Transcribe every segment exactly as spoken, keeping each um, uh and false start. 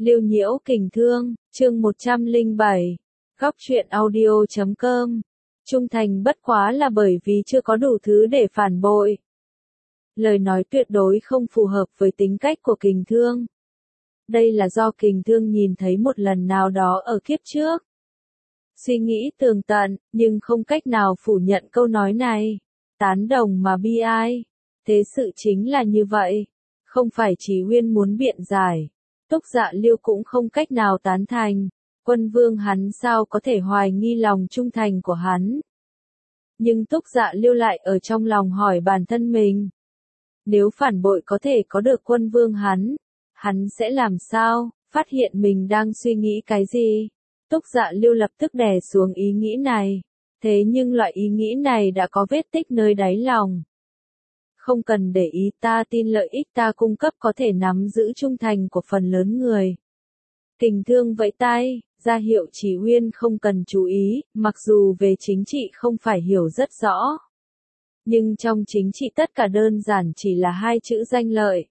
Liêu nhiễu kình thương, chương một trăm lẻ bảy, góc truyện audio chấm com. Trung thành bất quá là bởi vì chưa có đủ thứ để phản bội. Lời nói tuyệt đối không phù hợp với tính cách của kình thương. Đây là do kình thương nhìn thấy một lần nào đó ở kiếp trước. Suy nghĩ tường tận, nhưng không cách nào phủ nhận câu nói này. Tán đồng mà bi ai. Thế sự chính là như vậy. Không phải Chí Uyên muốn biện giải. Túc Dạ Liêu cũng không cách nào tán thành. Quân vương hắn sao có thể hoài nghi lòng trung thành của hắn. Nhưng Túc Dạ Liêu lại ở trong lòng hỏi bản thân mình. Nếu phản bội có thể có được quân vương hắn, hắn sẽ làm sao, phát hiện mình đang suy nghĩ cái gì? Túc Dạ Liêu lập tức đè xuống ý nghĩ này. Thế nhưng loại ý nghĩ này đã có vết tích nơi đáy lòng. Không cần để ý, ta tin lợi ích ta cung cấp có thể nắm giữ trung thành của phần lớn người. Kình thương vẫy tay, ra hiệu Chí Uyên không cần chú ý, mặc dù về chính trị không phải hiểu rất rõ. Nhưng trong chính trị tất cả đơn giản chỉ là hai chữ danh lợi.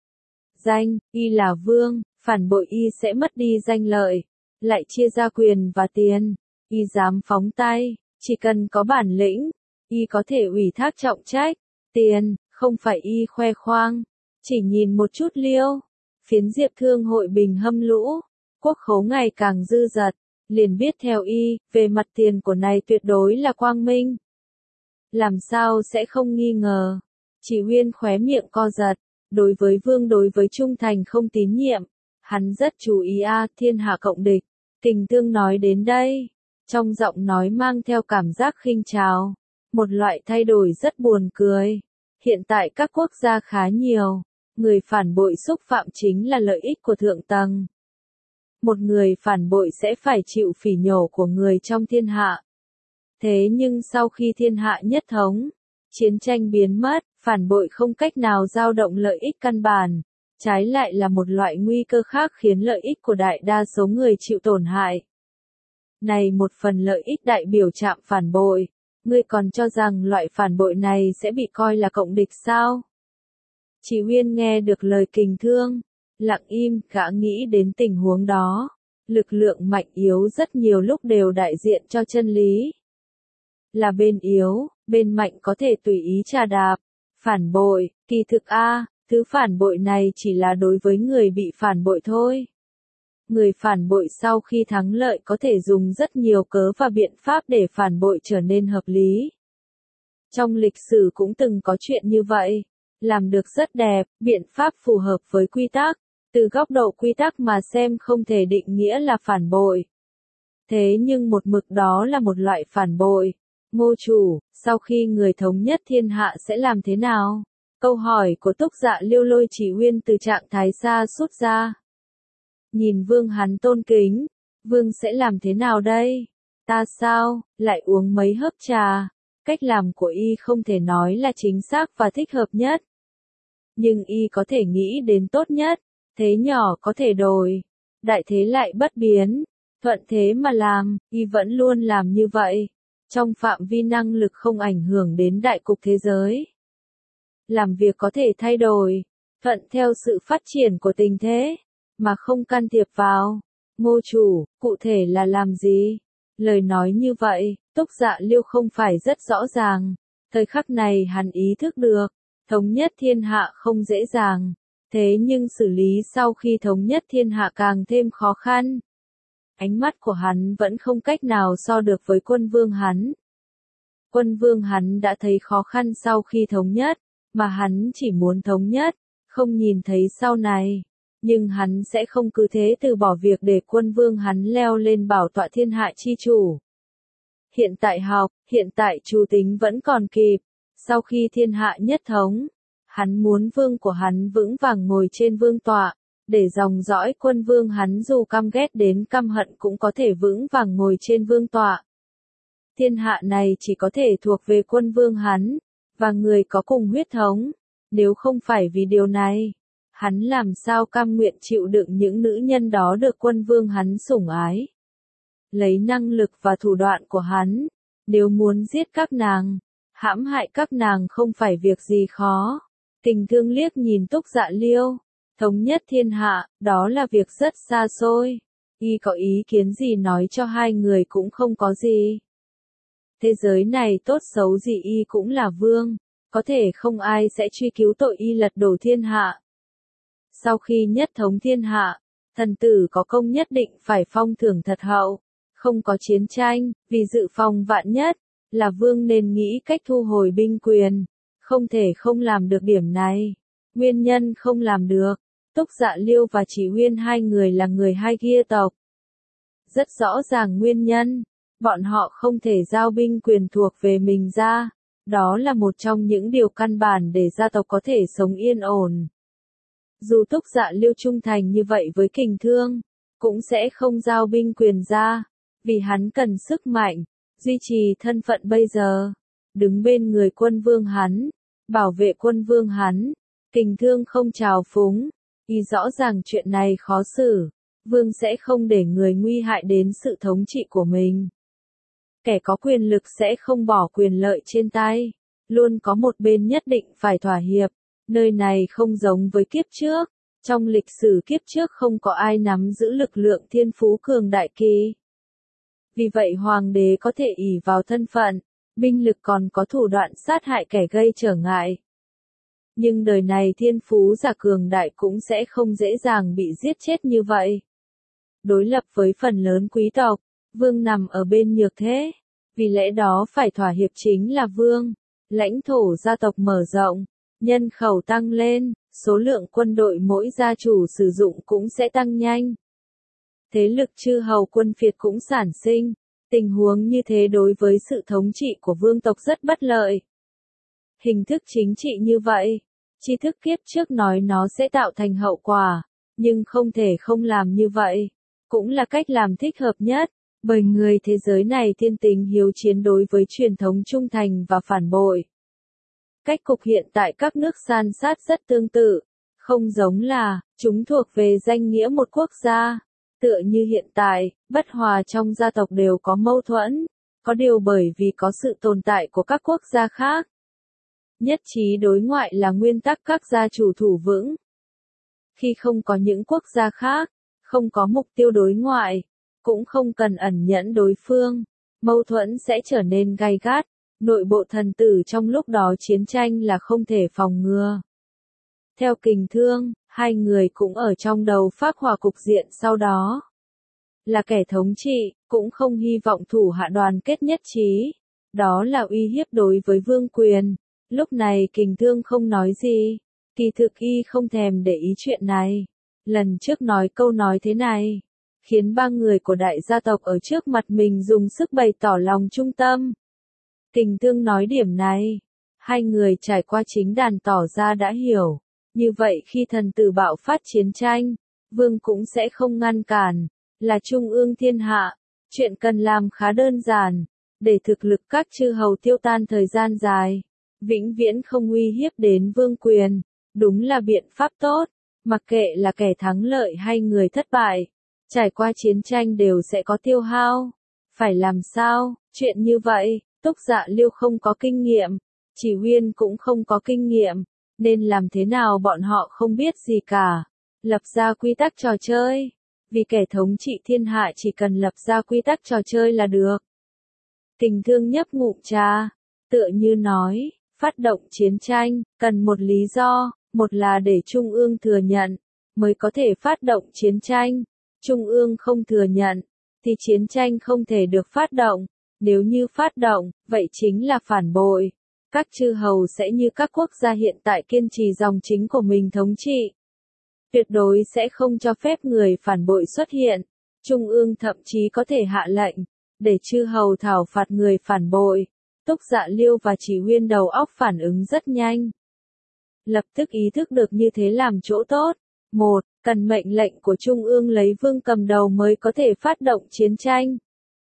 Danh, y là vương, phản bội y sẽ mất đi danh lợi, lại chia ra quyền và tiền, y dám phóng tay, chỉ cần có bản lĩnh, y có thể ủy thác trọng trách, tiền, không phải y khoe khoang, chỉ nhìn một chút Liêu, phiến diệp thương hội bình hâm lũ, quốc khố ngày càng dư dật, liền biết theo y, về mặt tiền của này tuyệt đối là quang minh. Làm sao sẽ không nghi ngờ, Chí Uyên khóe miệng co giật, đối với vương đối với trung thành không tín nhiệm, hắn rất chú ý a à, thiên hạ cộng địch, kình thương nói đến đây, trong giọng nói mang theo cảm giác khinh trào, một loại thay đổi rất buồn cười. Hiện tại các quốc gia khá nhiều, người phản bội xúc phạm chính là lợi ích của thượng tầng. Một người phản bội sẽ phải chịu phỉ nhổ của người trong thiên hạ. Thế nhưng sau khi thiên hạ nhất thống, chiến tranh biến mất, phản bội không cách nào dao động lợi ích căn bản, trái lại là một loại nguy cơ khác khiến lợi ích của đại đa số người chịu tổn hại. Này một phần lợi ích đại biểu chạm phản bội. Ngươi còn cho rằng loại phản bội này sẽ bị coi là cộng địch sao? Chí Uyên nghe được lời kình thương, lặng im, gã nghĩ đến tình huống đó. Lực lượng mạnh yếu rất nhiều lúc đều đại diện cho chân lý. Là bên yếu, bên mạnh có thể tùy ý trà đạp. Phản bội, kỳ thực a, thứ phản bội này chỉ là đối với người bị phản bội thôi. Người phản bội sau khi thắng lợi có thể dùng rất nhiều cớ và biện pháp để phản bội trở nên hợp lý. Trong lịch sử cũng từng có chuyện như vậy, làm được rất đẹp, biện pháp phù hợp với quy tắc, từ góc độ quy tắc mà xem không thể định nghĩa là phản bội. Thế nhưng một mực đó là một loại phản bội. Ngô chủ, sau khi người thống nhất thiên hạ sẽ làm thế nào? Câu hỏi của Túc Dạ Liêu lôi Chí Uyên từ trạng thái xa sút ra. Nhìn vương hắn tôn kính, vương sẽ làm thế nào đây? Ta sao, lại uống mấy hớp trà? Cách làm của y không thể nói là chính xác và thích hợp nhất. Nhưng y có thể nghĩ đến tốt nhất, thế nhỏ có thể đổi, đại thế lại bất biến, thuận thế mà làm, y vẫn luôn làm như vậy, trong phạm vi năng lực không ảnh hưởng đến đại cục thế giới. Làm việc có thể thay đổi, thuận theo sự phát triển của tình thế. Mà không can thiệp vào. Ngô chủ, cụ thể là làm gì? Lời nói như vậy, Túc Dạ Liêu không phải rất rõ ràng. Thời khắc này hắn ý thức được, thống nhất thiên hạ không dễ dàng. Thế nhưng xử lý sau khi thống nhất thiên hạ càng thêm khó khăn. Ánh mắt của hắn vẫn không cách nào so được với quân vương hắn. Quân vương hắn đã thấy khó khăn sau khi thống nhất, mà hắn chỉ muốn thống nhất, không nhìn thấy sau này. Nhưng hắn sẽ không cứ thế từ bỏ việc để quân vương hắn leo lên bảo tọa thiên hạ chi chủ. Hiện tại học, hiện tại chủ tính vẫn còn kịp. Sau khi thiên hạ nhất thống, hắn muốn vương của hắn vững vàng ngồi trên vương tọa, để dòng dõi quân vương hắn dù căm ghét đến căm hận cũng có thể vững vàng ngồi trên vương tọa. Thiên hạ này chỉ có thể thuộc về quân vương hắn, và người có cùng huyết thống. Nếu không phải vì điều này, hắn làm sao cam nguyện chịu đựng những nữ nhân đó được quân vương hắn sủng ái. Lấy năng lực và thủ đoạn của hắn, nếu muốn giết các nàng, hãm hại các nàng không phải việc gì khó. Kình thương liếc nhìn Túc Dạ Liêu, Thống nhất thiên hạ, đó là việc rất xa xôi. Y có ý kiến gì nói cho hai người cũng không có gì. Thế giới này tốt xấu gì Y cũng là vương, có thể không ai sẽ truy cứu tội Y lật đổ thiên hạ. Sau khi nhất thống thiên hạ, thần tử có công nhất định phải phong thưởng thật hậu, không có chiến tranh, vì dự phòng vạn nhất, là vương nên nghĩ cách thu hồi binh quyền, không thể không làm được điểm này. Nguyên nhân không làm được, Túc Dạ Liêu và Chỉ Huyên hai người là người hai kia tộc. Rất rõ ràng nguyên nhân, bọn họ không thể giao binh quyền thuộc về mình ra, đó là một trong những điều căn bản để gia tộc có thể sống yên ổn. Dù Túc Dạ Liêu trung thành như vậy với Kình Thương, cũng sẽ không giao binh quyền ra, vì hắn cần sức mạnh, duy trì thân phận bây giờ, đứng bên người quân vương hắn, bảo vệ quân vương hắn. Kình Thương không trào phúng, y rõ ràng chuyện này khó xử, vương sẽ không để người nguy hại đến sự thống trị của mình. Kẻ có quyền lực sẽ không bỏ quyền lợi trên tay, luôn có một bên nhất định phải thỏa hiệp, nơi này không giống với kiếp trước, trong lịch sử kiếp trước không có ai nắm giữ lực lượng thiên phú cường đại kỳ. Vì vậy hoàng đế có thể ỷ vào thân phận, binh lực còn có thủ đoạn sát hại kẻ gây trở ngại. Nhưng đời này thiên phú giả cường đại cũng sẽ không dễ dàng bị giết chết như vậy. Đối lập với phần lớn quý tộc, vương nằm ở bên nhược thế, vì lẽ đó phải thỏa hiệp chính là vương. Lãnh thổ gia tộc mở rộng, nhân khẩu tăng lên, số lượng quân đội mỗi gia chủ sử dụng cũng sẽ tăng nhanh. Thế lực chư hầu quân phiệt cũng sản sinh, tình huống như thế đối với sự thống trị của vương tộc rất bất lợi. Hình thức chính trị như vậy, tri thức kiếp trước nói nó sẽ tạo thành hậu quả, nhưng không thể không làm như vậy, cũng là cách làm thích hợp nhất, bởi người thế giới này thiên tính hiếu chiến đối với truyền thống trung thành và phản bội. Cách cục hiện tại các nước san sát rất tương tự, không giống là, chúng thuộc về danh nghĩa một quốc gia. Tựa như hiện tại, bất hòa trong gia tộc đều có mâu thuẫn, có điều bởi vì có sự tồn tại của các quốc gia khác. Nhất trí đối ngoại là nguyên tắc các gia chủ thủ vững. Khi không có những quốc gia khác, không có mục tiêu đối ngoại, cũng không cần ẩn nhẫn đối phương, mâu thuẫn sẽ trở nên gay gắt, nội bộ thần tử trong lúc đó chiến tranh là không thể phòng ngừa. Theo Kình Thương, hai người cũng ở trong đầu phác họa cục diện sau đó. Là kẻ thống trị, cũng không hy vọng thủ hạ đoàn kết nhất trí. Đó là uy hiếp đối với vương quyền. Lúc này Kình Thương không nói gì. Kỳ thực y không thèm để ý chuyện này. Lần trước nói câu nói thế này, khiến ba người của đại gia tộc ở trước mặt mình dùng sức bày tỏ lòng trung tâm. Kình Thương nói điểm này, hai người trải qua chính đàn tỏ ra đã hiểu. Như vậy khi thần tử bạo phát chiến tranh, vương cũng sẽ không ngăn cản, là trung ương thiên hạ, chuyện cần làm khá đơn giản, để thực lực các chư hầu tiêu tan thời gian dài, vĩnh viễn không uy hiếp đến vương quyền, đúng là biện pháp tốt, mặc kệ là kẻ thắng lợi hay người thất bại, trải qua chiến tranh đều sẽ có tiêu hao, phải làm sao, chuyện như vậy, Túc Dạ Liêu không có kinh nghiệm, Chỉ Huyên cũng không có kinh nghiệm. Nên làm thế nào bọn họ không biết gì cả. Lập ra quy tắc trò chơi. Vì kẻ thống trị thiên hạ chỉ cần lập ra quy tắc trò chơi là được. Kình Thương nhấp ngụm trà, tựa như nói, phát động chiến tranh, cần một lý do, một là để Trung ương thừa nhận, mới có thể phát động chiến tranh. Trung ương không thừa nhận, thì chiến tranh không thể được phát động. Nếu như phát động, vậy chính là phản bội. Các chư hầu sẽ như các quốc gia hiện tại kiên trì dòng chính của mình thống trị. Tuyệt đối sẽ không cho phép người phản bội xuất hiện. Trung ương thậm chí có thể hạ lệnh, để chư hầu thảo phạt người phản bội. Túc Dạ Liêu và Chỉ Huyên đầu óc phản ứng rất nhanh. Lập tức ý thức được như thế làm chỗ tốt. Một, cần mệnh lệnh của Trung ương lấy vương cầm đầu mới có thể phát động chiến tranh.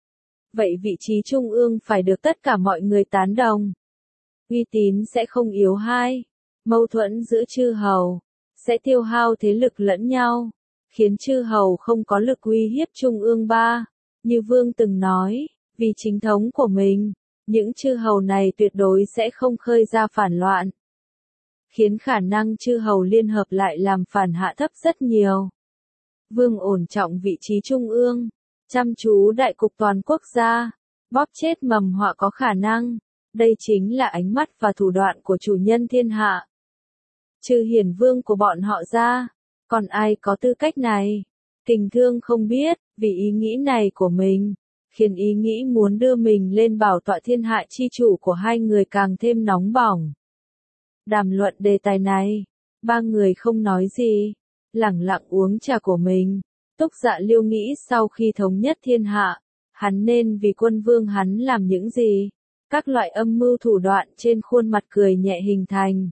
Vậy vị trí Trung ương phải được tất cả mọi người tán đồng. Uy tín sẽ không yếu. Hai, mâu thuẫn giữa chư hầu sẽ tiêu hao thế lực lẫn nhau, khiến chư hầu không có lực uy hiếp trung ương. Ba, như vương từng nói, vì chính thống của mình, những chư hầu này tuyệt đối sẽ không khơi ra phản loạn. khiến khả năng chư hầu liên hợp lại làm phản hạ thấp rất nhiều. Vương ổn trọng vị trí trung ương, chăm chú đại cục toàn quốc gia, bóp chết mầm họa có khả năng. Đây chính là ánh mắt và thủ đoạn của chủ nhân thiên hạ. Trừ hiển vương của bọn họ ra, còn ai có tư cách này? Kình Thương không biết, vì ý nghĩ này của mình, khiến ý nghĩ muốn đưa mình lên bảo tọa thiên hạ chi chủ của hai người càng thêm nóng bỏng. Đàm luận đề tài này, ba người không nói gì, lẳng lặng uống trà của mình. Túc Dạ Liêu nghĩ sau khi thống nhất thiên hạ, hắn nên vì quân vương hắn làm những gì? Các loại âm mưu thủ đoạn trên khuôn mặt cười nhẹ hình thành.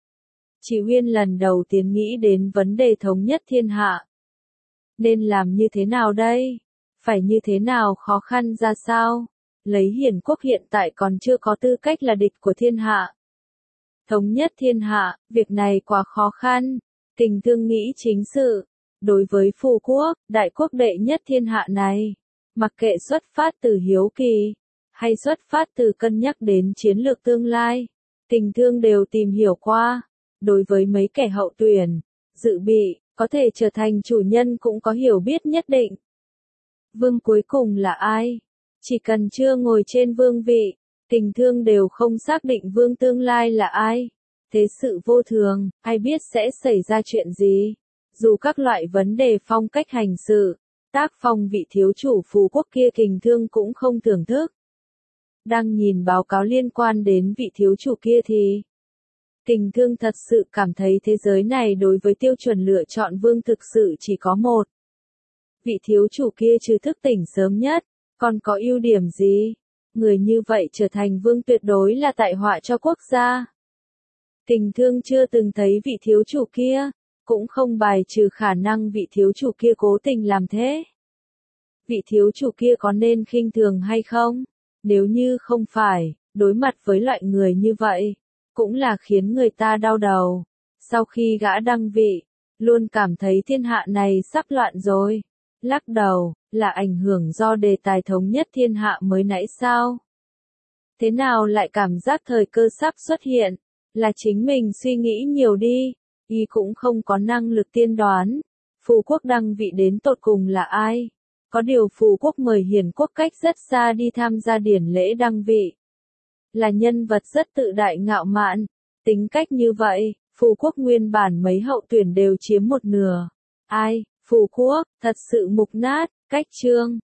Chỉ Huyên lần đầu tiên nghĩ đến vấn đề thống nhất thiên hạ. Nên làm như thế nào đây? Phải như thế nào khó khăn ra sao? Lấy hiển quốc hiện tại còn chưa có tư cách là địch của thiên hạ. Thống nhất thiên hạ, việc này quá khó khăn. Kình Thương nghĩ chính sự. Đối với phù quốc, đại quốc đệ nhất thiên hạ này, mặc kệ xuất phát từ hiếu kỳ, hay xuất phát từ cân nhắc đến chiến lược tương lai, Kình Thương đều tìm hiểu qua. Đối với mấy kẻ hậu tuyển, dự bị, có thể trở thành chủ nhân cũng có hiểu biết nhất định. Vương cuối cùng là ai? Chỉ cần chưa ngồi trên vương vị, Kình Thương đều không xác định vương tương lai là ai. Thế sự vô thường, ai biết sẽ xảy ra chuyện gì? Dù các loại vấn đề phong cách hành sự, tác phong vị thiếu chủ phù quốc kia Kình Thương cũng không thưởng thức. Đang nhìn báo cáo liên quan đến vị thiếu chủ kia thì Kình Thương thật sự cảm thấy thế giới này đối với tiêu chuẩn lựa chọn vương thực sự chỉ có một. Vị thiếu chủ kia trừ thức tỉnh sớm nhất, còn có ưu điểm gì? Người như vậy trở thành vương tuyệt đối là tai họa cho quốc gia. Kình Thương chưa từng thấy vị thiếu chủ kia, cũng không bài trừ khả năng vị thiếu chủ kia cố tình làm thế. Vị thiếu chủ kia có nên khinh thường hay không? Nếu như không phải, đối mặt với loại người như vậy, cũng là khiến người ta đau đầu. Sau khi gã đăng vị, luôn cảm thấy thiên hạ này sắp loạn rồi. Lắc đầu, là ảnh hưởng do đề tài thống nhất thiên hạ mới nãy sao? Thế nào lại cảm giác thời cơ sắp xuất hiện? Là chính mình suy nghĩ nhiều đi, y cũng không có năng lực tiên đoán. Phù quốc đăng vị đến tột cùng là ai? Có điều phù quốc mời hiển quốc cách rất xa đi tham gia điển lễ đăng vị. Là nhân vật rất tự đại ngạo mạn, tính cách như vậy, phù quốc nguyên bản mấy hậu tuyển đều chiếm một nửa. Ai, phù quốc, thật sự mục nát, cách chương.